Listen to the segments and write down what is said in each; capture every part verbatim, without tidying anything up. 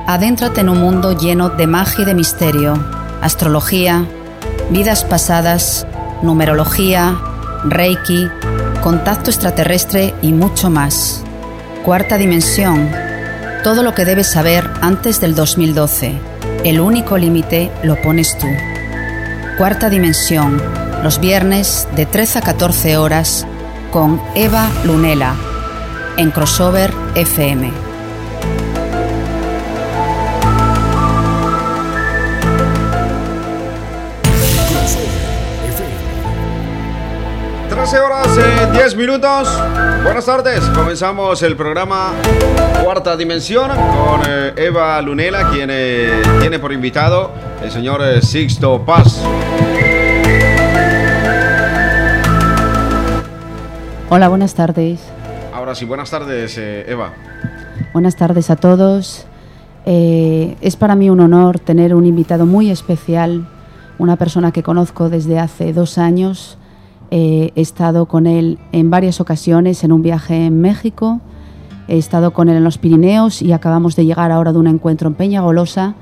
Adéntrate en un mundo lleno de magia y de misterio, astrología, vidas pasadas, numerología, reiki, contacto extraterrestre y mucho más. Cuarta dimensión. Todo lo que debes saber antes del dos mil doce. El único límite lo pones tú. Cuarta dimensión. Los viernes de trece a catorce horas con Eva Lunela en Crossover F M. trece horas, eh, diez minutos. Buenas tardes. Comenzamos el programa Cuarta Dimensión con eh, Eva Lunela, quien eh, tiene por invitado el señor eh, Sixto Paz. Hola, buenas tardes. Ahora sí, buenas tardes, eh, Eva. Buenas tardes a todos. Eh, es para mí un honor tener un invitado muy especial, una persona que conozco desde hace dos años. Eh, he estado con él en varias ocasiones en un viaje en México, he estado con él en los Pirineos y acabamos de llegar ahora de un encuentro en Peñagolosa,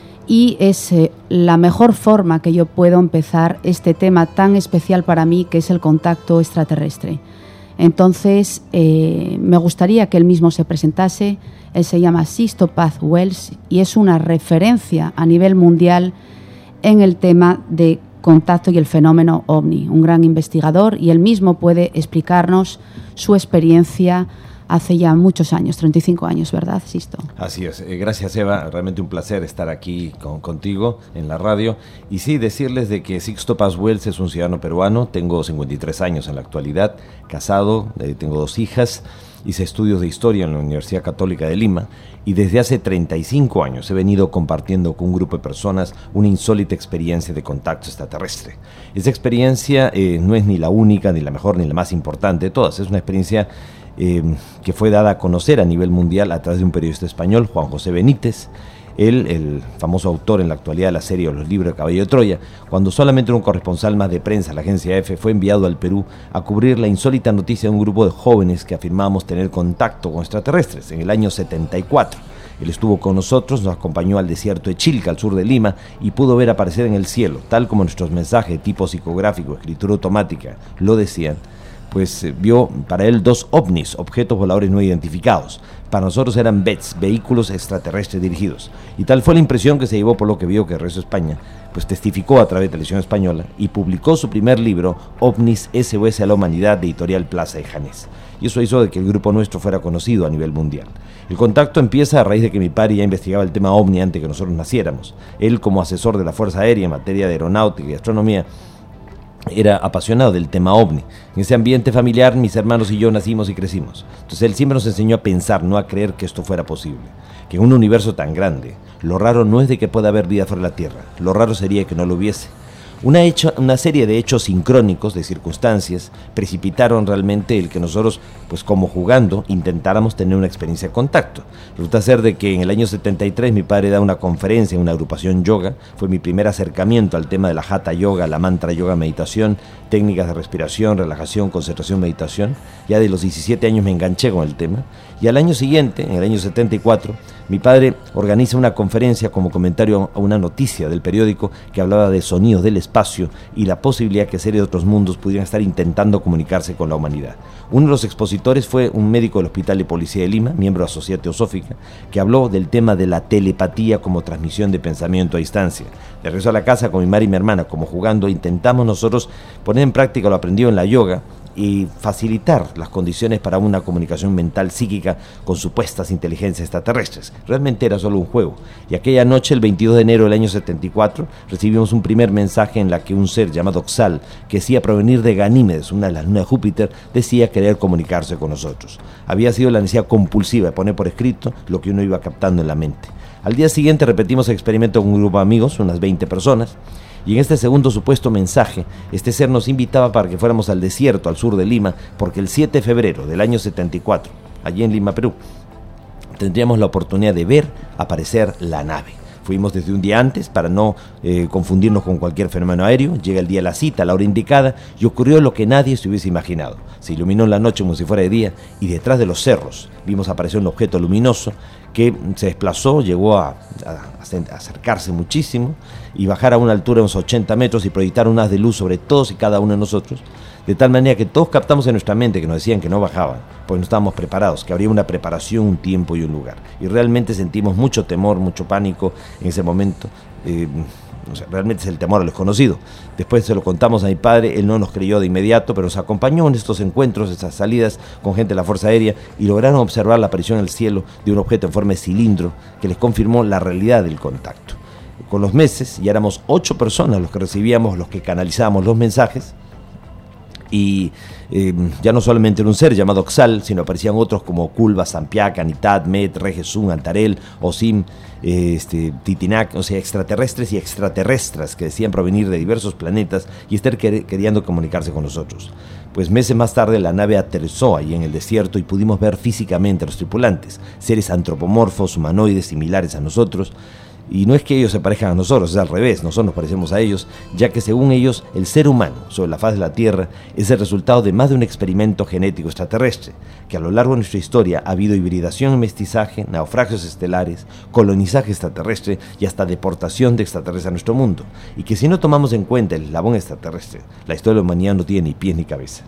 y es eh, la mejor forma que yo puedo empezar este tema tan especial para mí, que es el contacto extraterrestre. Entonces, eh, me gustaría que él mismo se presentase. Él se llama Sixto Paz Wells y es una referencia a nivel mundial en el tema de contacto y el fenómeno ovni, un gran investigador, y él mismo puede explicarnos su experiencia hace ya muchos años, treinta y cinco años, ¿verdad, Sixto? Así es. Eh, gracias, Eva. Realmente un placer estar aquí con, contigo en la radio. Y sí, decirles de que Sixto Paz Wells es un ciudadano peruano. Tengo cincuenta y tres años en la actualidad, casado, eh, tengo dos hijas. Hice estudios de historia en la Universidad Católica de Lima y desde hace treinta y cinco años he venido compartiendo con un grupo de personas una insólita experiencia de contacto extraterrestre. Esa experiencia eh, no es ni la única, ni la mejor, ni la más importante de todas. Es una experiencia eh, que fue dada a conocer a nivel mundial a través de un periodista español, Juan José Benítez. Él, el famoso autor en la actualidad de la serie o los libros de Caballo de Troya, cuando solamente era un corresponsal más de prensa, la agencia F, fue enviado al Perú a cubrir la insólita noticia de un grupo de jóvenes que afirmábamos tener contacto con extraterrestres en el año setenta y cuatro. Él estuvo con nosotros, nos acompañó al desierto de Chilca, al sur de Lima, y pudo ver aparecer en el cielo, tal como nuestros mensajes de tipo psicográfico, escritura automática, lo decían, pues eh, vio para él dos ovnis, objetos voladores no identificados. Para nosotros eran B E Ts, vehículos extraterrestres dirigidos. Y tal fue la impresión que se llevó, por lo que vio que el resto de España pues testificó a través de Televisión Española y publicó su primer libro, OVNIs, S O S a la Humanidad, de Editorial Plaza de Janés. Y eso hizo de que el grupo nuestro fuera conocido a nivel mundial. El contacto empieza a raíz de que mi padre ya investigaba el tema OVNI antes que nosotros naciéramos. Él, como asesor de la Fuerza Aérea en materia de aeronáutica y astronomía, era apasionado del tema ovni. En ese ambiente familiar, mis hermanos y yo nacimos y crecimos. Entonces él siempre nos enseñó a pensar, no a creer que esto fuera posible. Que en un universo tan grande, lo raro no es de que pueda haber vida fuera de la Tierra, lo raro sería que no lo hubiese. Una, hecho, una serie de hechos sincrónicos, de circunstancias, precipitaron realmente el que nosotros, pues como jugando, intentáramos tener una experiencia de contacto. Resulta ser de que en el año setenta y tres mi padre da una conferencia en una agrupación yoga. Fue mi primer acercamiento al tema de la Hatha Yoga, la Mantra Yoga, meditación, técnicas de respiración, relajación, concentración, meditación. Ya de los diecisiete años me enganché con el tema. Y al año siguiente, en el año setenta y cuatro, mi padre organiza una conferencia como comentario a una noticia del periódico que hablaba de sonidos del espacio y la posibilidad que seres de otros mundos pudieran estar intentando comunicarse con la humanidad. Uno de los expositores fue un médico del Hospital de Policía de Lima, miembro de la Sociedad Teosófica, que habló del tema de la telepatía como transmisión de pensamiento a distancia. De regreso a la casa con mi madre y mi hermana, como jugando, intentamos nosotros poner en práctica lo aprendido en la yoga y facilitar las condiciones para una comunicación mental psíquica con supuestas inteligencias extraterrestres. Realmente era solo un juego. Y aquella noche, el veintidós de enero del año setenta y cuatro, recibimos un primer mensaje en la que un ser llamado Xal, que decía provenir de Ganímedes, una de las lunas de Júpiter, decía querer comunicarse con nosotros. Había sido la necesidad compulsiva de poner por escrito lo que uno iba captando en la mente. Al día siguiente repetimos el experimento con un grupo de amigos, unas veinte personas, y en este segundo supuesto mensaje, este ser nos invitaba para que fuéramos al desierto, al sur de Lima, porque el siete de febrero del año setenta y cuatro, allí en Lima, Perú, tendríamos la oportunidad de ver aparecer la nave. Fuimos desde un día antes para no eh, confundirnos con cualquier fenómeno aéreo. Llega el día de la cita, a la hora indicada, y ocurrió lo que nadie se hubiese imaginado. Se iluminó en la noche como si fuera de día, y detrás de los cerros vimos aparecer un objeto luminoso que se desplazó, llegó a, a, a acercarse muchísimo y bajar a una altura de unos ochenta metros y proyectar un haz de luz sobre todos y cada uno de nosotros, de tal manera que todos captamos en nuestra mente que nos decían que no bajaban, pues no estábamos preparados, que habría una preparación, un tiempo y un lugar. Y realmente sentimos mucho temor, mucho pánico en ese momento. Eh, o sea, realmente es el temor a lo desconocido. Después se lo contamos a mi padre, él no nos creyó de inmediato, pero nos acompañó en estos encuentros, estas salidas con gente de la Fuerza Aérea, y lograron observar la aparición en el cielo de un objeto en forma de cilindro que les confirmó la realidad del contacto. Con los meses ya éramos ocho personas los que recibíamos, los que canalizábamos los mensajes, y eh, ya no solamente era un ser llamado Oxal, sino aparecían otros como Culba, Sampiac, Anitat, Met, Regesun, Antarel, Osim, eh, este, Titinac, o sea, extraterrestres y extraterrestras que decían provenir de diversos planetas y estar quer- queriendo comunicarse con nosotros. Pues meses más tarde la nave aterrizó ahí en el desierto y pudimos ver físicamente a los tripulantes, seres antropomorfos, humanoides, similares a nosotros. Y no es que ellos se parezcan a nosotros, es al revés, nosotros nos parecemos a ellos, ya que según ellos, el ser humano sobre la faz de la Tierra es el resultado de más de un experimento genético extraterrestre, que a lo largo de nuestra historia ha habido hibridación y mestizaje, naufragios estelares, colonizaje extraterrestre y hasta deportación de extraterrestres a nuestro mundo, y que si no tomamos en cuenta el eslabón extraterrestre, la historia de la humanidad no tiene ni pies ni cabeza.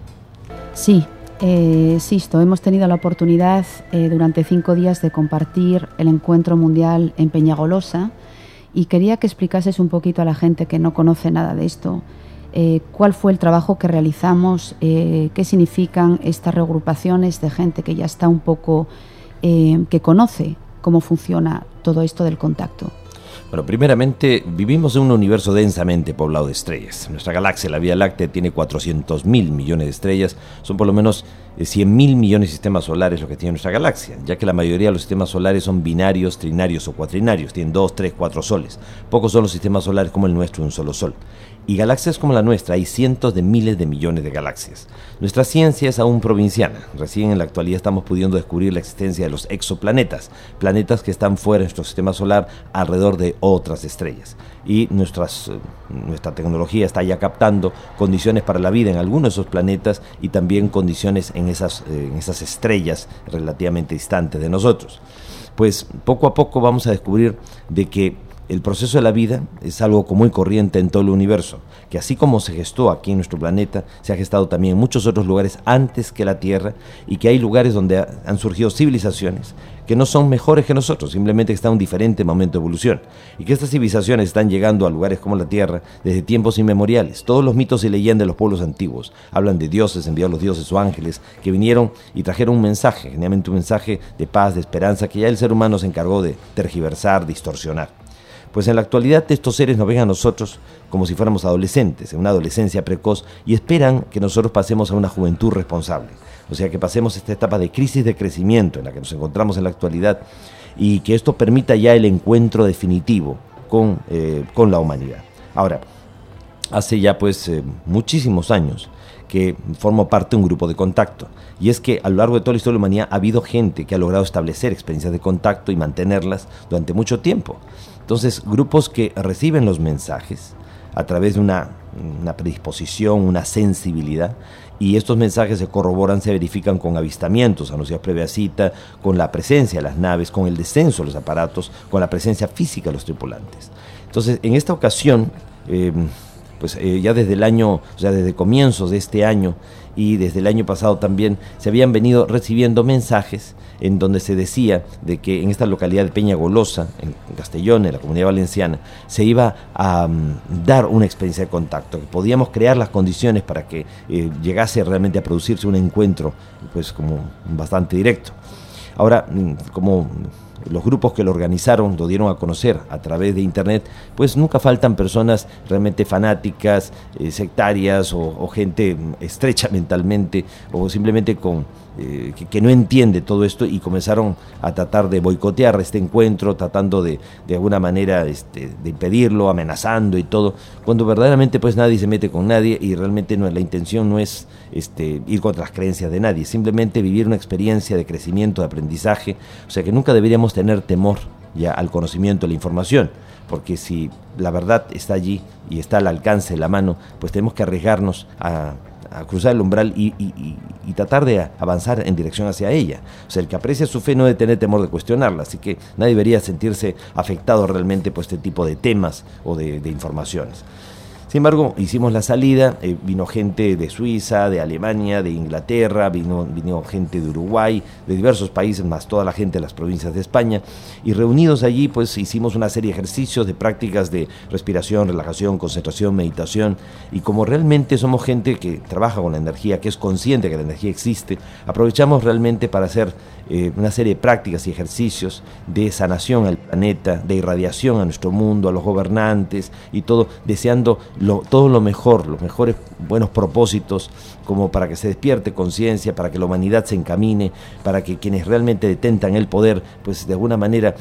Sí. Eh, Sixto, hemos tenido la oportunidad eh, durante cinco días de compartir el encuentro mundial en Peñagolosa y quería que explicases un poquito a la gente que no conoce nada de esto eh, cuál fue el trabajo que realizamos, eh, qué significan estas reagrupaciones de gente que ya está un poco, eh, que conoce cómo funciona todo esto del contacto. Bueno, primeramente, vivimos en un universo densamente poblado de estrellas. Nuestra galaxia, la Vía Láctea, tiene cuatrocientos mil millones de estrellas. Son por lo menos cien mil millones de sistemas solares lo que tiene nuestra galaxia, ya que la mayoría de los sistemas solares son binarios, trinarios o cuatrinarios. Tienen dos, tres, cuatro soles. Pocos son los sistemas solares como el nuestro, un solo sol. Y galaxias como la nuestra, hay cientos de miles de millones de galaxias. Nuestra ciencia es aún provinciana. Recién en la actualidad estamos pudiendo descubrir la existencia de los exoplanetas, planetas que están fuera de nuestro sistema solar alrededor de otras estrellas. Y nuestras, nuestra tecnología está ya captando condiciones para la vida en algunos de esos planetas y también condiciones en esas, en esas estrellas relativamente distantes de nosotros. Pues poco a poco vamos a descubrir de que el proceso de la vida es algo común y corriente en todo el universo, que así como se gestó aquí en nuestro planeta, se ha gestado también en muchos otros lugares antes que la Tierra, y que hay lugares donde ha, han surgido civilizaciones que no son mejores que nosotros, simplemente que están en un diferente momento de evolución, y que estas civilizaciones están llegando a lugares como la Tierra desde tiempos inmemoriales. Todos los mitos y leyendas de los pueblos antiguos hablan de dioses, enviados los dioses o ángeles, que vinieron y trajeron un mensaje, generalmente un mensaje de paz, de esperanza, que ya el ser humano se encargó de tergiversar, distorsionar. Pues en la actualidad estos seres nos ven a nosotros como si fuéramos adolescentes, en una adolescencia precoz, y esperan que nosotros pasemos a una juventud responsable. O sea, que pasemos esta etapa de crisis de crecimiento en la que nos encontramos en la actualidad, y que esto permita ya el encuentro definitivo con, eh, con la humanidad. Ahora, hace ya pues eh, muchísimos años que formo parte de un grupo de contacto, y es que a lo largo de toda la historia de la humanidad ha habido gente que ha logrado establecer experiencias de contacto y mantenerlas durante mucho tiempo. Entonces, grupos que reciben los mensajes a través de una, una predisposición, una sensibilidad, y estos mensajes se corroboran, se verifican con avistamientos anunciados previa cita, con la presencia de las naves, con el descenso de los aparatos, con la presencia física de los tripulantes. Entonces, en esta ocasión, eh, pues eh, ya desde el año, o sea, desde comienzos de este año y desde el año pasado también, se habían venido recibiendo mensajes en donde se decía de que en esta localidad de Peñagolosa, en Castellón, en la Comunidad Valenciana, se iba a um, dar una experiencia de contacto, que podíamos crear las condiciones para que eh, llegase realmente a producirse un encuentro pues como bastante directo. Ahora, como los grupos que lo organizaron lo dieron a conocer a través de internet, pues nunca faltan personas realmente fanáticas, eh, sectarias o, o gente estrecha mentalmente o simplemente con eh, que, que no entiende todo esto, y comenzaron a tratar de boicotear este encuentro, tratando de de alguna manera este, de impedirlo, amenazando y todo, cuando verdaderamente pues nadie se mete con nadie, y realmente no, la intención no es este, ir contra las creencias de nadie, simplemente vivir una experiencia de crecimiento, de aprendizaje. O sea que nunca deberíamos tener temor ya al conocimiento de la información, porque si la verdad está allí y está al alcance de la mano, pues tenemos que arriesgarnos a, a cruzar el umbral y, y, y, y tratar de avanzar en dirección hacia ella. O sea, el que aprecia su fe no debe tener temor de cuestionarla, así que nadie debería sentirse afectado realmente por este tipo de temas o de, de informaciones. Sin embargo, hicimos la salida, eh, vino gente de Suiza, de Alemania, de Inglaterra, vino, vino gente de Uruguay, de diversos países, más toda la gente de las provincias de España, y reunidos allí pues hicimos una serie de ejercicios, de prácticas de respiración, relajación, concentración, meditación, y como realmente somos gente que trabaja con la energía, que es consciente que la energía existe, aprovechamos realmente para hacer eh, una serie de prácticas y ejercicios de sanación al planeta, de irradiación a nuestro mundo, a los gobernantes y todo, deseando Lo, todo lo mejor, los mejores buenos propósitos, como para que se despierte conciencia, para que la humanidad se encamine, para que quienes realmente detentan el poder, pues de alguna manera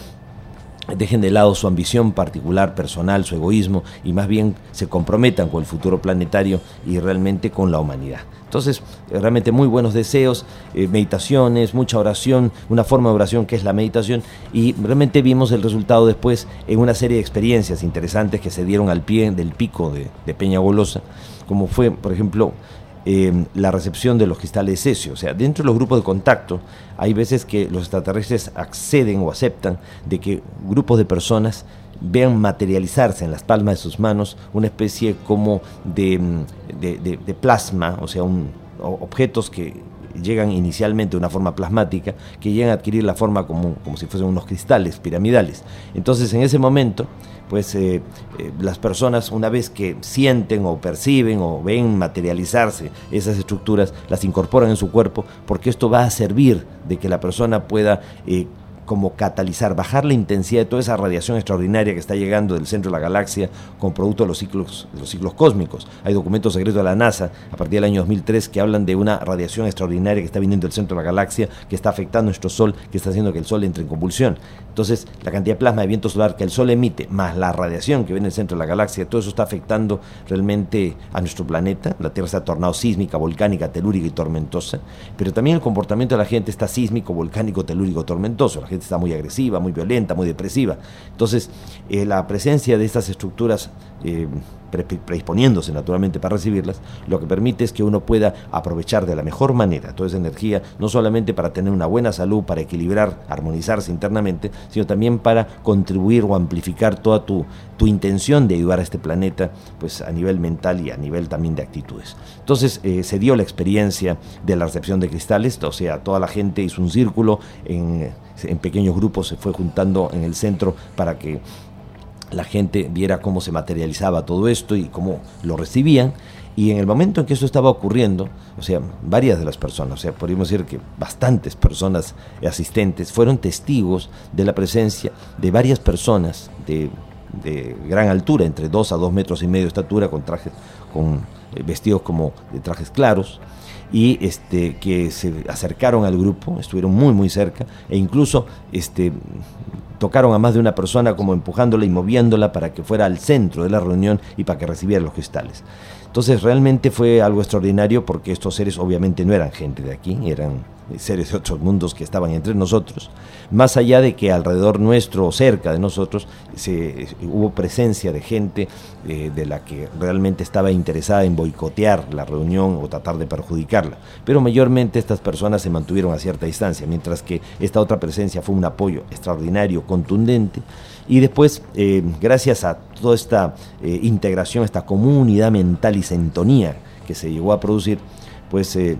dejen de lado su ambición particular, personal, su egoísmo, y más bien se comprometan con el futuro planetario y realmente con la humanidad. Entonces, realmente muy buenos deseos, eh, meditaciones, mucha oración, una forma de oración que es la meditación, y realmente vimos el resultado después en una serie de experiencias interesantes que se dieron al pie del pico de, de Peña Golosa, como fue, por ejemplo, eh, la recepción de los cristales de cesio. O sea, dentro de los grupos de contacto hay veces que los extraterrestres acceden o aceptan de que grupos de personas vean materializarse en las palmas de sus manos una especie como de, de, de, de plasma, o sea, un, objetos que llegan inicialmente de una forma plasmática, que llegan a adquirir la forma como, como si fuesen unos cristales piramidales. Entonces, en ese momento, pues eh, eh, las personas, una vez que sienten o perciben o ven materializarse esas estructuras, las incorporan en su cuerpo, porque esto va a servir de que la persona pueda eh, como catalizar, bajar la intensidad de toda esa radiación extraordinaria que está llegando del centro de la galaxia con producto de los ciclos, de los ciclos cósmicos. Hay documentos secretos de la NASA a partir del año dos mil tres que hablan de una radiación extraordinaria que está viniendo del centro de la galaxia, que está afectando nuestro Sol, que está haciendo que el Sol entre en convulsión. Entonces, la cantidad de plasma de viento solar que el Sol emite, más la radiación que viene del centro de la galaxia, todo eso está afectando realmente a nuestro planeta. La Tierra está tornado sísmica, volcánica, telúrica y tormentosa, pero también el comportamiento de la gente está sísmico, volcánico, telúrico, tormentoso. La gente está muy agresiva, muy violenta, muy depresiva. Entonces, eh, la presencia de estas estructuras eh, pre predisponiéndose naturalmente para recibirlas, lo que permite es que uno pueda aprovechar de la mejor manera toda esa energía, no solamente para tener una buena salud, para equilibrar, armonizarse internamente, sino también para contribuir o amplificar toda tu, tu intención de ayudar a este planeta, pues a nivel mental y a nivel también de actitudes. Entonces, eh, se dio la experiencia de la recepción de cristales, o sea, toda la gente hizo un círculo, en, en pequeños grupos se fue juntando en el centro para que la gente viera cómo se materializaba todo esto y cómo lo recibían. Y en el momento en que eso estaba ocurriendo, o sea, varias de las personas, o sea, podríamos decir que bastantes personas asistentes fueron testigos de la presencia de varias personas de, de gran altura, entre dos a dos metros y medio de estatura, con trajes, con eh, vestidos como de trajes claros, y este que se acercaron al grupo, estuvieron muy muy cerca, e incluso este tocaron a más de una persona como empujándola y moviéndola para que fuera al centro de la reunión y para que recibiera los cristales. Entonces realmente fue algo extraordinario, porque estos seres obviamente no eran gente de aquí, eran seres de otros mundos que estaban entre nosotros, más allá de que alrededor nuestro o cerca de nosotros se, hubo presencia de gente eh, de la que realmente estaba interesada en boicotear la reunión o tratar de perjudicarla, pero mayormente estas personas se mantuvieron a cierta distancia, mientras que esta otra presencia fue un apoyo extraordinario, contundente. Y después, eh, gracias a toda esta eh, integración, esta comunidad mental y sintonía que se llegó a producir, pues eh,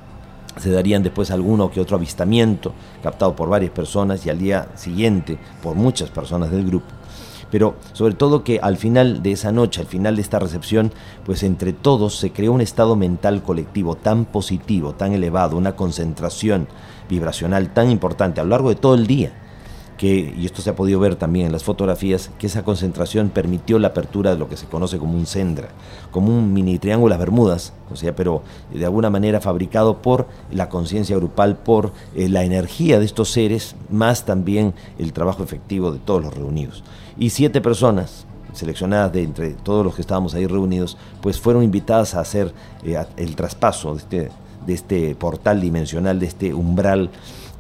se darían después alguno que otro avistamiento captado por varias personas, y al día siguiente por muchas personas del grupo. Pero sobre todo que al final de esa noche, al final de esta recepción, pues entre todos se creó un estado mental colectivo tan positivo, tan elevado, una concentración vibracional tan importante a lo largo de todo el día, que, y esto se ha podido ver también en las fotografías, que esa concentración permitió la apertura de lo que se conoce como un Sendra, como un mini triángulo de las Bermudas, o sea, pero de alguna manera fabricado por la conciencia grupal, por eh, la energía de estos seres, más también el trabajo efectivo de todos los reunidos. Y siete personas seleccionadas de entre todos los que estábamos ahí reunidos, pues fueron invitadas a hacer eh, el traspaso de este, de este portal dimensional, de este umbral,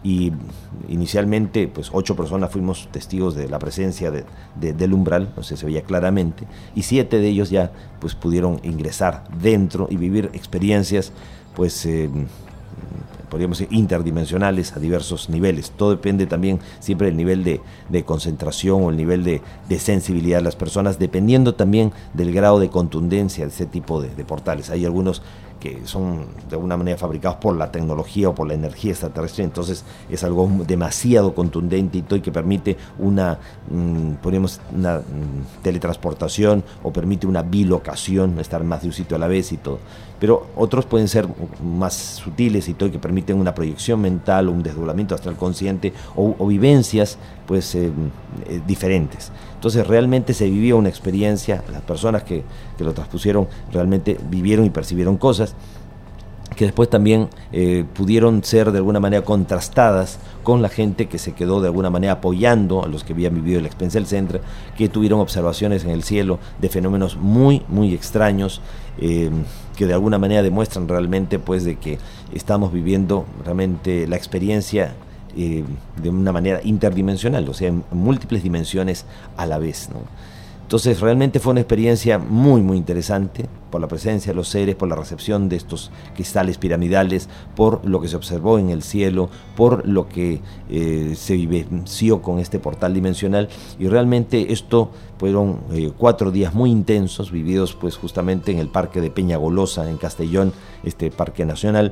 y inicialmente pues ocho personas fuimos testigos de la presencia de, de, del umbral, o sea, se veía claramente, y siete de ellos ya pues pudieron ingresar dentro y vivir experiencias pues eh, podríamos decir interdimensionales a diversos niveles. Todo depende también siempre del nivel de, de concentración o el nivel de, de sensibilidad de las personas, dependiendo también del grado de contundencia de ese tipo de, de portales. Hay algunos que son de alguna manera fabricados por la tecnología o por la energía extraterrestre, entonces es algo demasiado contundente y todo, y que permite una, mmm, podemos, una mmm, teletransportación o permite una bilocación, estar más de un sitio a la vez y todo. Pero otros pueden ser más sutiles y todo, y que permiten una proyección mental o un desdoblamiento astral consciente o, o vivencias pues eh, eh, diferentes. Entonces realmente se vivió una experiencia, las personas que, que lo transpusieron realmente vivieron y percibieron cosas que después también eh, pudieron ser de alguna manera contrastadas con la gente que se quedó de alguna manera apoyando a los que habían vivido el Expencel Centre, que tuvieron observaciones en el cielo de fenómenos muy, muy extraños, eh, que de alguna manera demuestran realmente pues de que estamos viviendo realmente la experiencia eh, de una manera interdimensional, o sea, en múltiples dimensiones a la vez, ¿no? Entonces realmente fue una experiencia muy muy interesante por la presencia de los seres, por la recepción de estos cristales piramidales, por lo que se observó en el cielo, por lo que eh, se vivenció con este portal dimensional, y realmente esto fueron eh, cuatro días muy intensos vividos pues justamente en el parque de Peñagolosa en Castellón, este parque nacional,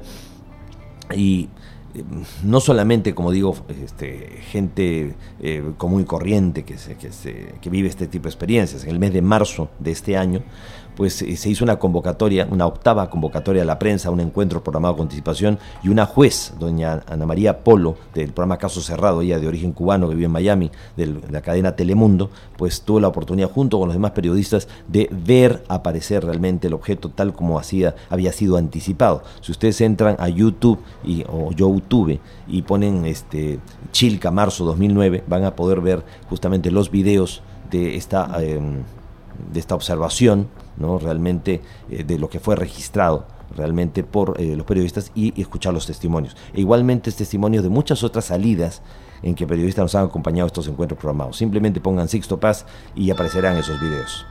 y no solamente, como digo, este, gente eh, común y corriente que, se, que, se, que vive este tipo de experiencias. En el mes de marzo de este año, pues eh, se hizo una convocatoria, una octava convocatoria a la prensa, un encuentro programado con anticipación, y una juez, doña Ana María Polo, del programa Caso Cerrado, ella de origen cubano que vive en Miami, de la cadena Telemundo, pues tuvo la oportunidad junto con los demás periodistas de ver aparecer realmente el objeto tal como hacía, había sido anticipado. Si ustedes entran a YouTube y, o YouTube y ponen este Chilca marzo dos mil nueve, van a poder ver justamente los videos de esta eh, de esta observación, ¿no? Realmente eh, de lo que fue registrado realmente por eh, los periodistas, y, y escuchar los testimonios. E igualmente es testimonios de muchas otras salidas en que periodistas nos han acompañado a estos encuentros programados. Simplemente pongan Sixto Paz y aparecerán esos videos.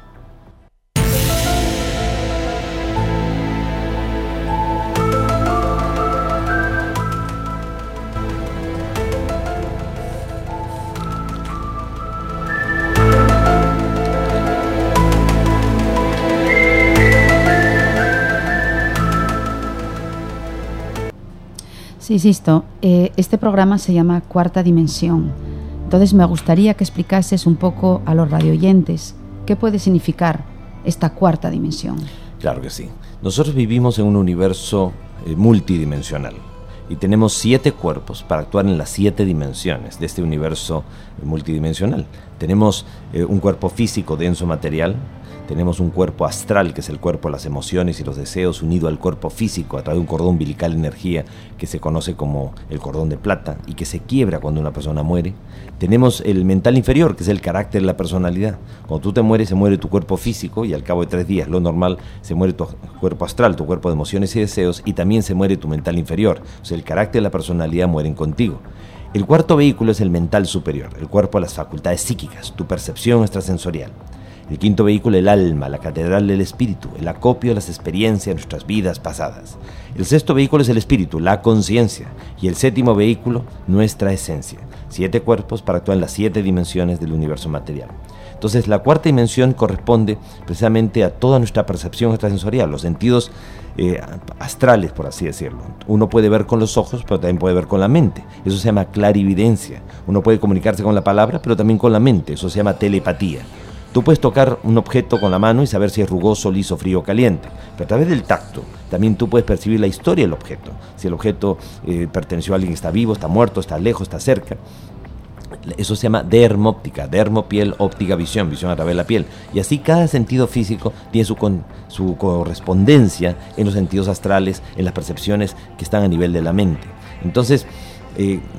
Sí, Sixto, eh, este programa se llama Cuarta Dimensión. Entonces me gustaría que explicases un poco a los radioyentes qué puede significar esta cuarta dimensión. Claro que sí. Nosotros vivimos en un universo eh, multidimensional y tenemos siete cuerpos para actuar en las siete dimensiones de este universo eh, multidimensional. Tenemos eh, un cuerpo físico denso material. Tenemos un cuerpo astral, que es el cuerpo de las emociones y los deseos, unido al cuerpo físico a través de un cordón umbilical de energía que se conoce como el cordón de plata y que se quiebra cuando una persona muere. Tenemos el mental inferior, que es el carácter de la personalidad. Cuando tú te mueres, se muere tu cuerpo físico y al cabo de tres días, lo normal, se muere tu cuerpo astral, tu cuerpo de emociones y deseos, y también se muere tu mental inferior. O sea, el carácter y la personalidad mueren contigo. El cuarto vehículo es el mental superior, el cuerpo de las facultades psíquicas, tu percepción extrasensorial. El quinto vehículo, el alma, la catedral del espíritu, el acopio de las experiencias de nuestras vidas pasadas. El sexto vehículo es el espíritu, la conciencia. Y el séptimo vehículo, nuestra esencia. Siete cuerpos para actuar en las siete dimensiones del universo material. Entonces, la cuarta dimensión corresponde precisamente a toda nuestra percepción extrasensorial, los sentidos eh, astrales, por así decirlo. Uno puede ver con los ojos, pero también puede ver con la mente. Eso se llama clarividencia. Uno puede comunicarse con la palabra, pero también con la mente. Eso se llama telepatía. Tú puedes tocar un objeto con la mano y saber si es rugoso, liso, frío o caliente, pero a través del tacto también tú puedes percibir la historia del objeto, si el objeto eh, perteneció a alguien que está vivo, está muerto, está lejos, está cerca. Eso se llama dermóptica, dermo, piel, óptica, visión, visión a través de la piel. Y así cada sentido físico tiene su, con, su correspondencia en los sentidos astrales, en las percepciones que están a nivel de la mente. Entonces, eh,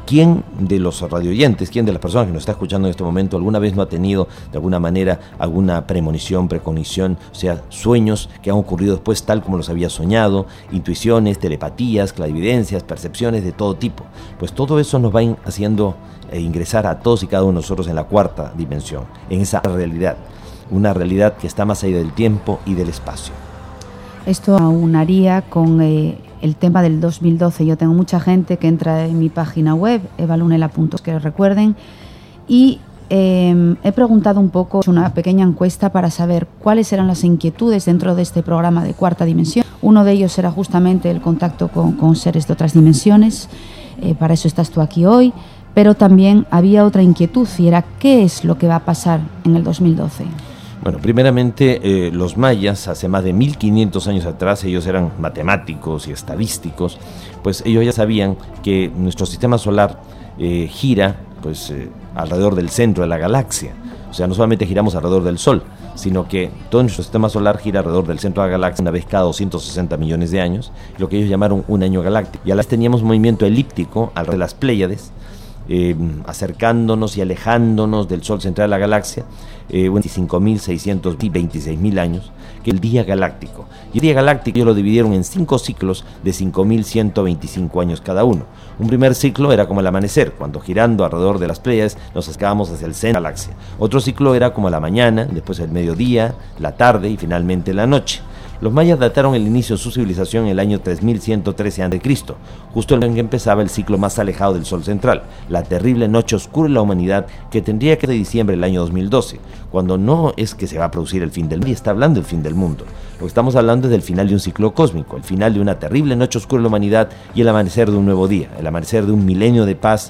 ¿quién de los radioyentes, quién de las personas que nos está escuchando en este momento alguna vez no ha tenido de alguna manera alguna premonición, precognición, o sea, sueños que han ocurrido después tal como los había soñado, intuiciones, telepatías, clarividencias, percepciones de todo tipo? Pues todo eso nos va in- haciendo eh, ingresar a todos y cada uno de nosotros en la cuarta dimensión, en esa realidad, una realidad que está más allá del tiempo y del espacio. Esto aunaría con eh, el tema del dos mil doce. Yo tengo mucha gente que entra en mi página web, eva lunela punto es, que recuerden, y eh, he preguntado un poco, una pequeña encuesta para saber cuáles eran las inquietudes dentro de este programa de Cuarta Dimensión. Uno de ellos era justamente el contacto con, con seres de otras dimensiones, eh, para eso estás tú aquí hoy, pero también había otra inquietud y era ¿qué es lo que va a pasar en el dos mil doce? Bueno, primeramente eh, los mayas, hace más de mil quinientos años atrás, ellos eran matemáticos y estadísticos, pues ellos ya sabían que nuestro sistema solar eh, gira pues, eh, alrededor del centro de la galaxia. O sea, no solamente giramos alrededor del Sol, sino que todo nuestro sistema solar gira alrededor del centro de la galaxia una vez cada doscientos sesenta millones de años, lo que ellos llamaron un año galáctico. Y a la vez teníamos un movimiento elíptico alrededor de las Pléyades, Eh, acercándonos y alejándonos del Sol central de la galaxia, eh, veinticinco mil seiscientos veintiséis mil años, que es el día galáctico. Y el día galáctico ellos lo dividieron en cinco ciclos de cinco mil ciento veinticinco años cada uno. Un primer ciclo era como el amanecer, cuando girando alrededor de las Pléyades nos acercábamos hacia el centro de la galaxia. Otro ciclo era como la mañana, después el mediodía, la tarde y finalmente la noche. Los mayas dataron el inicio de su civilización en el año tres mil ciento trece antes de Cristo, justo en que empezaba el ciclo más alejado del Sol central, la terrible noche oscura de la humanidad que tendría que ser de diciembre del año dos mil doce, cuando no es que se va a producir el fin del mundo, y está hablando del fin del mundo. Lo que estamos hablando es del final de un ciclo cósmico, el final de una terrible noche oscura de la humanidad y el amanecer de un nuevo día, el amanecer de un milenio de paz,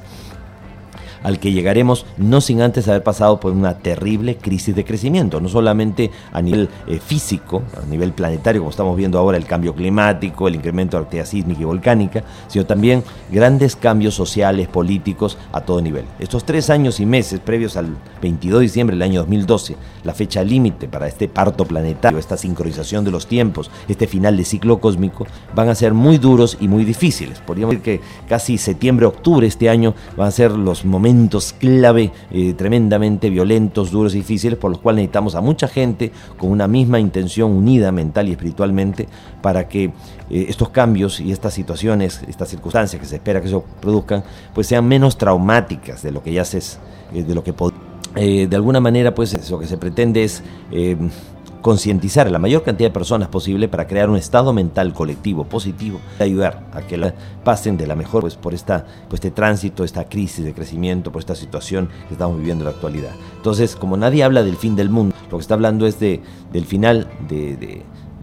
al que llegaremos no sin antes haber pasado por una terrible crisis de crecimiento, no solamente a nivel eh, físico, a nivel planetario, como estamos viendo ahora, el cambio climático, el incremento de actividad sísmica y volcánica, sino también grandes cambios sociales, políticos, a todo nivel. Estos tres años y meses previos al veintidós de diciembre del año dos mil doce, la fecha límite para este parto planetario, esta sincronización de los tiempos, este final de ciclo cósmico, van a ser muy duros y muy difíciles. Podríamos decir que casi septiembre, octubre este año van a ser los momentos clave, eh, tremendamente violentos, duros y difíciles, por los cuales necesitamos a mucha gente con una misma intención unida mental y espiritualmente para que eh, estos cambios y estas situaciones, estas circunstancias que se espera que se produzcan, pues sean menos traumáticas de lo que ya se es, eh, de lo que pod- eh, de alguna manera, pues lo que se pretende es eh, concientizar a la mayor cantidad de personas posible para crear un estado mental colectivo positivo y ayudar a que la pasen de la mejor pues por esta pues este tránsito, esta crisis de crecimiento, por esta situación que estamos viviendo en la actualidad. Entonces, como nadie habla del fin del mundo, lo que está hablando es de del final de, de,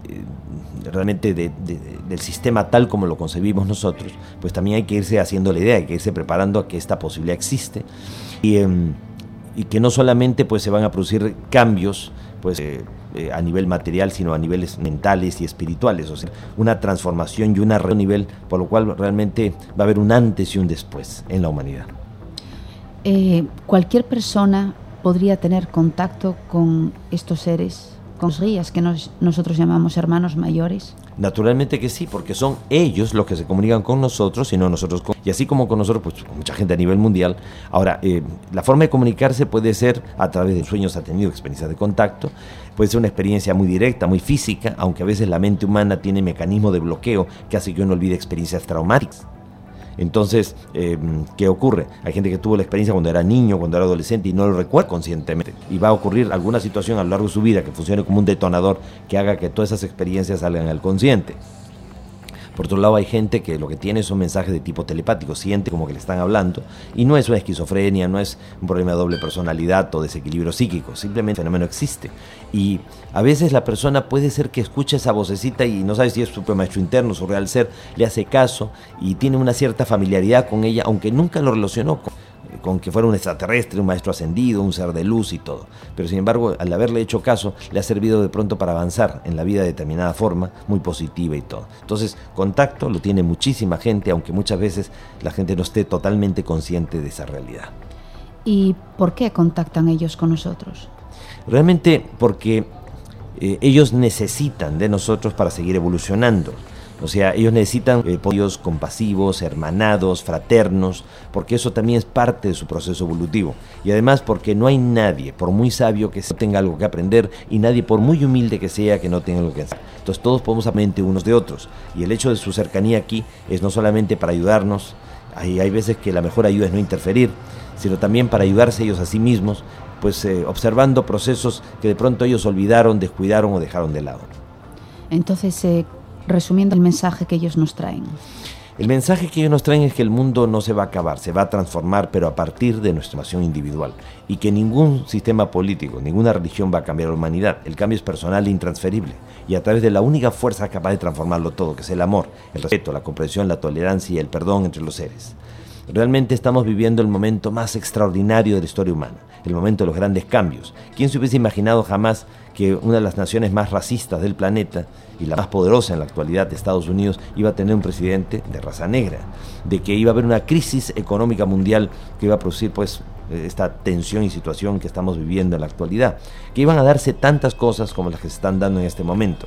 de realmente de, de, de, del sistema tal como lo concebimos nosotros, pues también hay que irse haciendo la idea, hay que irse preparando a que esta posibilidad existe y, eh, y que no solamente pues se van a producir cambios pues eh, eh, a nivel material, sino a niveles mentales y espirituales, o sea, una transformación y un nivel, por lo cual realmente va a haber un antes y un después en la humanidad. Eh, cualquier persona podría tener contacto con estos seres, con los guías que nos, nosotros llamamos hermanos mayores. Naturalmente que sí, porque son ellos los que se comunican con nosotros y no nosotros con, y así como con nosotros, pues con mucha gente a nivel mundial. Ahora, eh, la forma de comunicarse puede ser a través de sueños, ha tenido experiencias de contacto, puede ser una experiencia muy directa, muy física, aunque a veces la mente humana tiene mecanismo de bloqueo que hace que uno olvide experiencias traumáticas. Entonces, eh, ¿qué ocurre? Hay gente que tuvo la experiencia cuando era niño, cuando era adolescente y no lo recuerda conscientemente. Y va a ocurrir alguna situación a lo largo de su vida que funcione como un detonador que haga que todas esas experiencias salgan al consciente. Por otro lado, hay gente que lo que tiene son mensajes de tipo telepático, siente como que le están hablando, y no es una esquizofrenia, no es un problema de doble personalidad o desequilibrio psíquico, simplemente el fenómeno existe. Y a veces la persona puede ser que escuche esa vocecita y no sabe si es su maestro interno, su real ser, le hace caso y tiene una cierta familiaridad con ella, aunque nunca lo relacionó con con que fuera un extraterrestre, un maestro ascendido, un ser de luz y todo. Pero sin embargo, al haberle hecho caso, le ha servido de pronto para avanzar en la vida de determinada forma, muy positiva y todo. Entonces, contacto lo tiene muchísima gente, aunque muchas veces la gente no esté totalmente consciente de esa realidad. ¿Y por qué contactan ellos con nosotros? Realmente porque eh, ellos necesitan de nosotros para seguir evolucionando. O sea, ellos necesitan eh, apoyos compasivos, hermanados, fraternos, porque eso también es parte de su proceso evolutivo. Y además porque no hay nadie, por muy sabio que sea, tenga algo que aprender, y nadie, por muy humilde que sea, que no tenga algo que hacer. Entonces todos podemos aprender unos de otros. Y el hecho de su cercanía aquí es no solamente para ayudarnos, hay, hay veces que la mejor ayuda es no interferir, sino también para ayudarse ellos a sí mismos, pues eh, observando procesos que de pronto ellos olvidaron, descuidaron o dejaron de lado. Entonces, eh, resumiendo el mensaje que ellos nos traen. El mensaje que ellos nos traen es que el mundo no se va a acabar, se va a transformar, pero a partir de nuestra acción individual. Y que ningún sistema político, ninguna religión va a cambiar a la humanidad. El cambio es personal e intransferible. Y a través de la única fuerza capaz de transformarlo todo, que es el amor, el respeto, la comprensión, la tolerancia y el perdón entre los seres. Realmente estamos viviendo el momento más extraordinario de la historia humana, el momento de los grandes cambios. ¿Quién se hubiese imaginado jamás que una de las naciones más racistas del planeta y la más poderosa en la actualidad, Estados Unidos, iba a tener un presidente de raza negra? De que iba a haber una crisis económica mundial que iba a producir pues esta tensión y situación que estamos viviendo en la actualidad, que iban a darse tantas cosas como las que se están dando en este momento.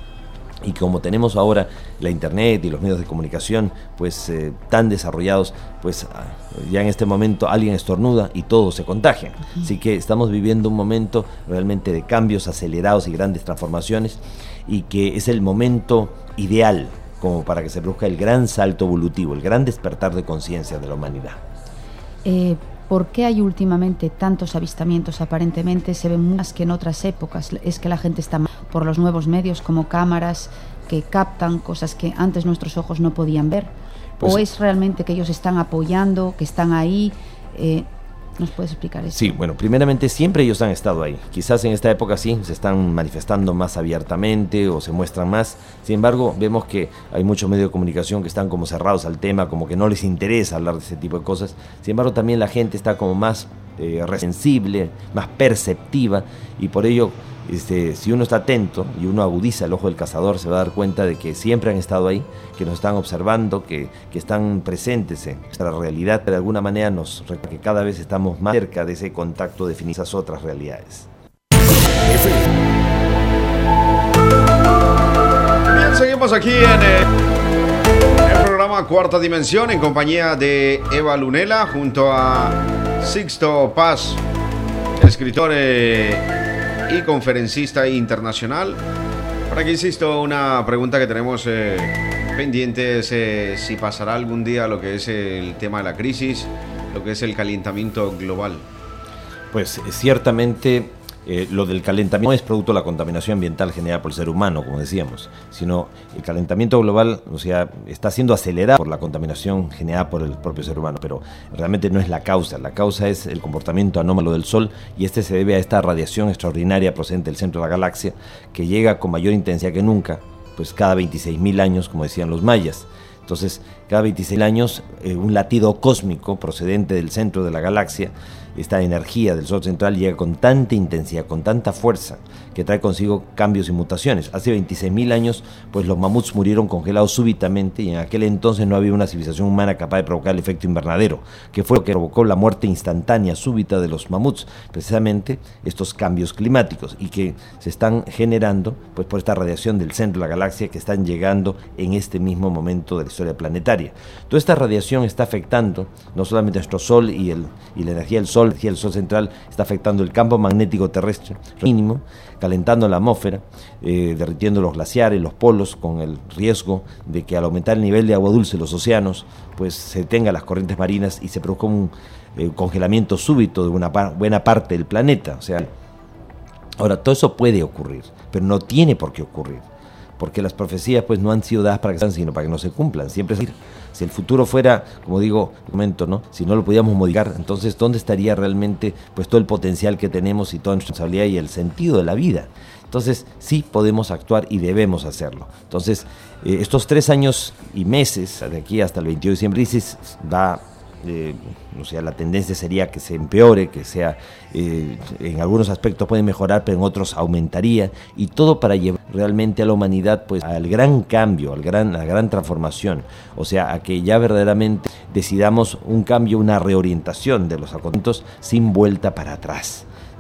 Y como tenemos ahora la internet y los medios de comunicación pues eh, tan desarrollados, pues ya en este momento alguien estornuda y todos se contagian. Uh-huh. Así que estamos viviendo un momento realmente de cambios acelerados y grandes transformaciones, y que es el momento ideal como para que se produzca el gran salto evolutivo, el gran despertar de conciencia de la humanidad. Eh, ¿Por qué hay últimamente tantos avistamientos? Aparentemente se ven más que en otras épocas. Es que la gente está más por los nuevos medios como cámaras que captan cosas que antes nuestros ojos no podían ver. Pues, ¿o es realmente que ellos están apoyando, que están ahí? Eh, ¿Nos puedes explicar eso? Sí, bueno, primeramente siempre ellos han estado ahí. Quizás en esta época sí, se están manifestando más abiertamente o se muestran más. Sin embargo, vemos que hay muchos medios de comunicación que están como cerrados al tema, como que no les interesa hablar de ese tipo de cosas. Sin embargo, también la gente está como más eh, sensible, más perceptiva, y por ello, este, si uno está atento y uno agudiza el ojo del cazador, se va a dar cuenta de que siempre han estado ahí, que nos están observando, que, que están presentes en nuestra realidad. De alguna manera nos recuerda que cada vez estamos más cerca de ese contacto de definir esas otras realidades. Bien, seguimos aquí en eh, el programa Cuarta Dimensión en compañía de Eva Lunela junto a Sixto Paz, escritor eh, y conferencista internacional. Por aquí, insisto, una pregunta que tenemos eh, pendiente es eh, si pasará algún día lo que es el tema de la crisis, lo que es el calentamiento global. Pues ciertamente eh, lo del calentamiento no es producto de la contaminación ambiental generada por el ser humano, como decíamos, sino el calentamiento global, o sea, está siendo acelerado por la contaminación generada por el propio ser humano, pero realmente no es la causa. La causa es el comportamiento anómalo del Sol, y este se debe a esta radiación extraordinaria procedente del centro de la galaxia, que llega con mayor intensidad que nunca, pues cada veintiséis mil años, como decían los mayas. Entonces, cada veintiséis años, eh, un latido cósmico procedente del centro de la galaxia, esta energía del Sol central, llega con tanta intensidad, con tanta fuerza, que trae consigo cambios y mutaciones. Hace veintiséis mil años, pues los mamuts murieron congelados súbitamente, y en aquel entonces no había una civilización humana capaz de provocar el efecto invernadero, que fue lo que provocó la muerte instantánea, súbita de los mamuts, precisamente estos cambios climáticos, y que se están generando pues por esta radiación del centro de la galaxia que están llegando en este mismo momento de la historia planetaria. Toda esta radiación está afectando no solamente nuestro Sol y, el, y la energía del Sol, la energía del Sol central, está afectando el campo magnético terrestre mínimo, calentando la atmósfera, eh, derritiendo los glaciares, los polos, con el riesgo de que al aumentar el nivel de agua dulce en los océanos, pues se detengan las corrientes marinas y se produzca un eh, congelamiento súbito de una par- buena parte del planeta. O sea, ahora, todo eso puede ocurrir, pero no tiene por qué ocurrir, porque las profecías pues no han sido dadas para que sean, sino para que no se cumplan. Siempre es, si el futuro fuera, como digo, un momento, ¿no? Si no lo pudiéramos modificar, entonces ¿dónde estaría realmente pues todo el potencial que tenemos y toda nuestra responsabilidad y el sentido de la vida? Entonces sí podemos actuar y debemos hacerlo. Entonces eh, estos tres años y meses, de aquí hasta el veintidós de diciembre, va... Eh, o sea, la tendencia sería que se empeore, que sea eh, en algunos aspectos puede mejorar, pero en otros aumentaría, y todo para llevar realmente a la humanidad pues al gran cambio, al gran, a la gran transformación, o sea, a que ya verdaderamente decidamos un cambio, una reorientación de los acontecimientos sin vuelta para atrás.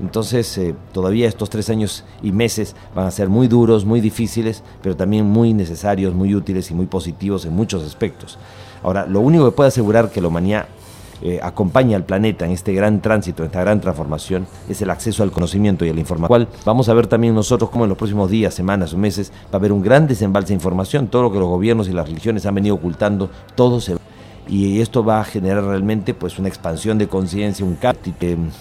Entonces, eh, todavía estos tres años y meses van a ser muy duros, muy difíciles, pero también muy necesarios, muy útiles y muy positivos en muchos aspectos. Ahora, lo único que puede asegurar que la humanidad eh, acompaña al planeta en este gran tránsito, en esta gran transformación, es el acceso al conocimiento y a la información. Cual vamos a ver también nosotros cómo en los próximos días, semanas o meses va a haber un gran desembalse de información. Todo lo que los gobiernos y las religiones han venido ocultando, todo se va. Y esto va a generar realmente pues una expansión de conciencia, un cambio,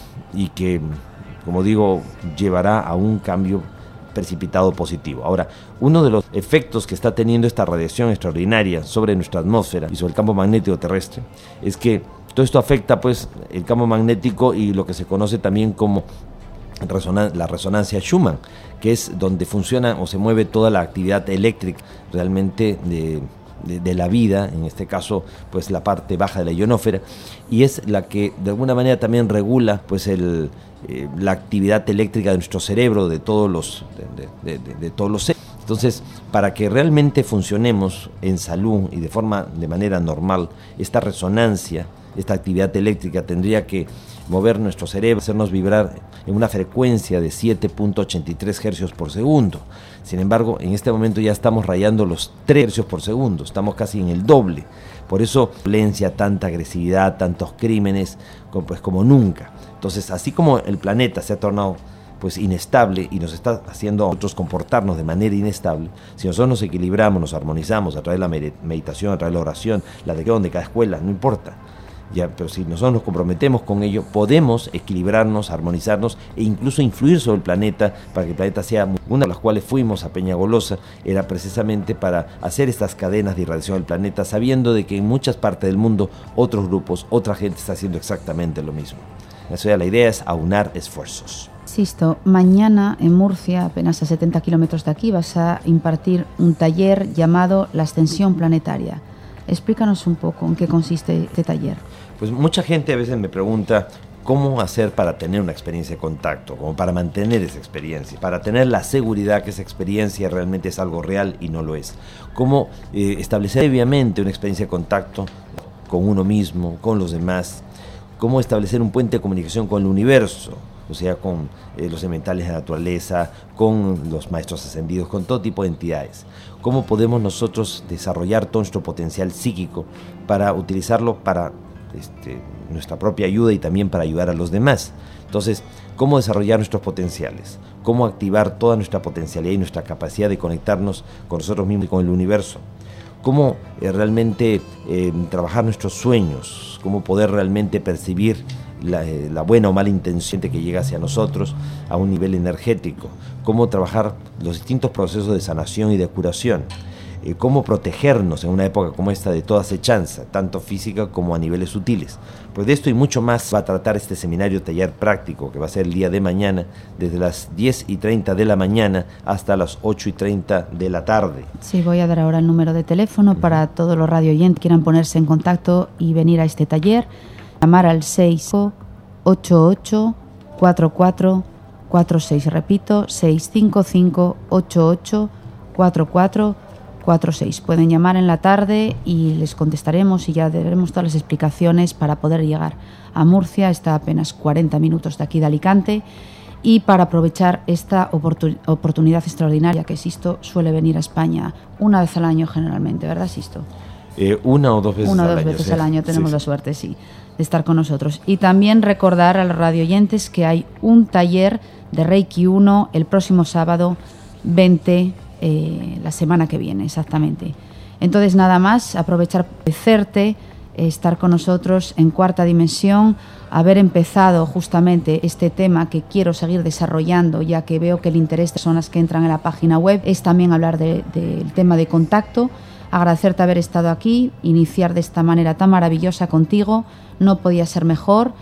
y que, como digo, llevará a un cambio precipitado positivo. Ahora, uno de los efectos que está teniendo esta radiación extraordinaria sobre nuestra atmósfera y sobre el campo magnético terrestre es que todo esto afecta pues el campo magnético y lo que se conoce también como resonan- la resonancia Schumann, que es donde funciona o se mueve toda la actividad eléctrica realmente de De, de la vida, en este caso pues la parte baja de la ionósfera, y es la que de alguna manera también regula pues el, eh, la actividad eléctrica de nuestro cerebro, de todos los de, de, de, de todos los seres. Entonces, para que realmente funcionemos en salud y de forma de manera normal, esta resonancia, esta actividad eléctrica tendría que mover nuestro cerebro, hacernos vibrar en una frecuencia de siete punto ochenta y tres hercios por segundo. Sin embargo, en este momento ya estamos rayando los tres hercios por segundo, estamos casi en el doble. Por eso, violencia, tanta agresividad, tantos crímenes, como, pues como nunca. Entonces, así como el planeta se ha tornado pues inestable y nos está haciendo a nosotros comportarnos de manera inestable, si nosotros nos equilibramos, nos armonizamos a través de la meditación, a través de la oración, la dedicación de cada escuela, no importa. Ya, pero si nosotros nos comprometemos con ello, podemos equilibrarnos, armonizarnos e incluso influir sobre el planeta para que el planeta sea. Una de las cuales fuimos a Peñagolosa era precisamente para hacer estas cadenas de irradiación del planeta, sabiendo de que en muchas partes del mundo otros grupos, otra gente está haciendo exactamente lo mismo. Eso ya, la idea es aunar esfuerzos. Sisto, mañana en Murcia, apenas a setenta kilómetros de aquí, vas a impartir un taller llamado La Ascensión Planetaria. Explícanos un poco en qué consiste este taller. Pues mucha gente a veces me pregunta cómo hacer para tener una experiencia de contacto, como para mantener esa experiencia, para tener la seguridad que esa experiencia realmente es algo real y no lo es. Cómo eh, establecer previamente una experiencia de contacto con uno mismo, con los demás, cómo establecer un puente de comunicación con el universo, o sea, con eh, los elementales de la naturaleza, con los maestros ascendidos, con todo tipo de entidades. Cómo podemos nosotros desarrollar todo nuestro potencial psíquico para utilizarlo para este, nuestra propia ayuda y también para ayudar a los demás. Entonces, cómo desarrollar nuestros potenciales, cómo activar toda nuestra potencialidad y nuestra capacidad de conectarnos con nosotros mismos y con el universo. Cómo eh, realmente eh, trabajar nuestros sueños, cómo poder realmente percibir La, la buena o mala intención que llega hacia nosotros a un nivel energético, cómo trabajar los distintos procesos de sanación y de curación, eh, cómo protegernos en una época como esta de toda acechanza, tanto física como a niveles sutiles. Pues de esto y mucho más va a tratar este seminario taller práctico que va a ser el día de mañana, desde las diez y treinta de la mañana hasta las ocho y treinta de la tarde. Sí, voy a dar ahora el número de teléfono uh-huh. para todos los radio oyentes que quieran ponerse en contacto y venir a este taller. Llamar al seis ocho ocho cuatro cuatro cuatro seis, repito, seis cinco cinco ocho ocho cuatro cuatro cuatro seis. Pueden llamar en la tarde y les contestaremos y ya daremos todas las explicaciones para poder llegar a Murcia. Está a apenas cuarenta minutos de aquí de Alicante, y para aprovechar esta oportun- oportunidad extraordinaria que Sisto suele venir a España una vez al año generalmente, ¿verdad, Sisto? Eh, una o dos veces una o al dos año. veces Sí. al año tenemos sí, la sí. suerte, sí, de estar con nosotros. Y también recordar a los radioyentes que hay un taller de Reiki uno el próximo sábado veinte, eh, la semana que viene exactamente. Entonces nada más, aprovechar para agradecerte, eh, estar con nosotros en Cuarta Dimensión, haber empezado justamente este tema que quiero seguir desarrollando, ya que veo que el interés de personas que entran en la página web es también hablar de, de, del tema de contacto. Agradecerte haber estado aquí, iniciar de esta manera tan maravillosa contigo, no podía ser mejor.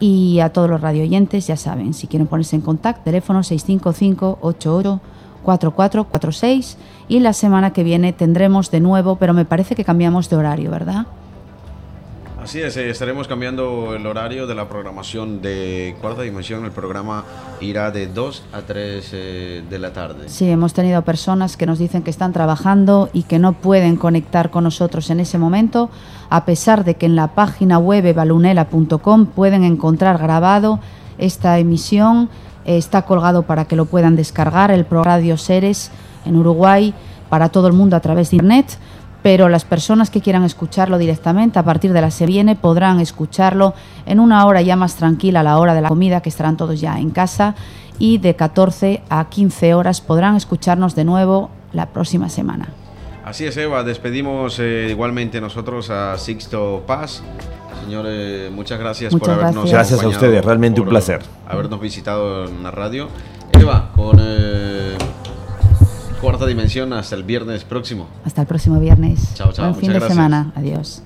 Y a todos los radioyentes, ya saben, si quieren ponerse en contacto, teléfono seis cinco cinco ocho ocho cuatro cuatro cuatro seis, y la semana que viene tendremos de nuevo, pero me parece que cambiamos de horario, ¿verdad? Así es, eh, estaremos cambiando el horario de la programación de Cuarta Dimensión. El programa irá de dos a tres eh, de la tarde. Sí, hemos tenido personas que nos dicen que están trabajando y que no pueden conectar con nosotros en ese momento, a pesar de que en la página web eva lunela punto com pueden encontrar grabado esta emisión eh, está colgado para que lo puedan descargar, el programa Radio Seres en Uruguay, para todo el mundo a través de internet, pero las personas que quieran escucharlo directamente a partir de la semana que viene podrán escucharlo en una hora ya más tranquila, a la hora de la comida, que estarán todos ya en casa, y de catorce a quince horas podrán escucharnos de nuevo la próxima semana. Así es, Eva, despedimos eh, igualmente nosotros a Sixto Paz. Señores, muchas gracias muchas por habernos gracias. Gracias a ustedes, realmente un placer. Habernos visitado en la radio. Eva, con eh, Cuarta Dimensión, hasta el viernes próximo. Hasta el próximo viernes. Chao, chao. Buen fin de Muchas semana. Adiós.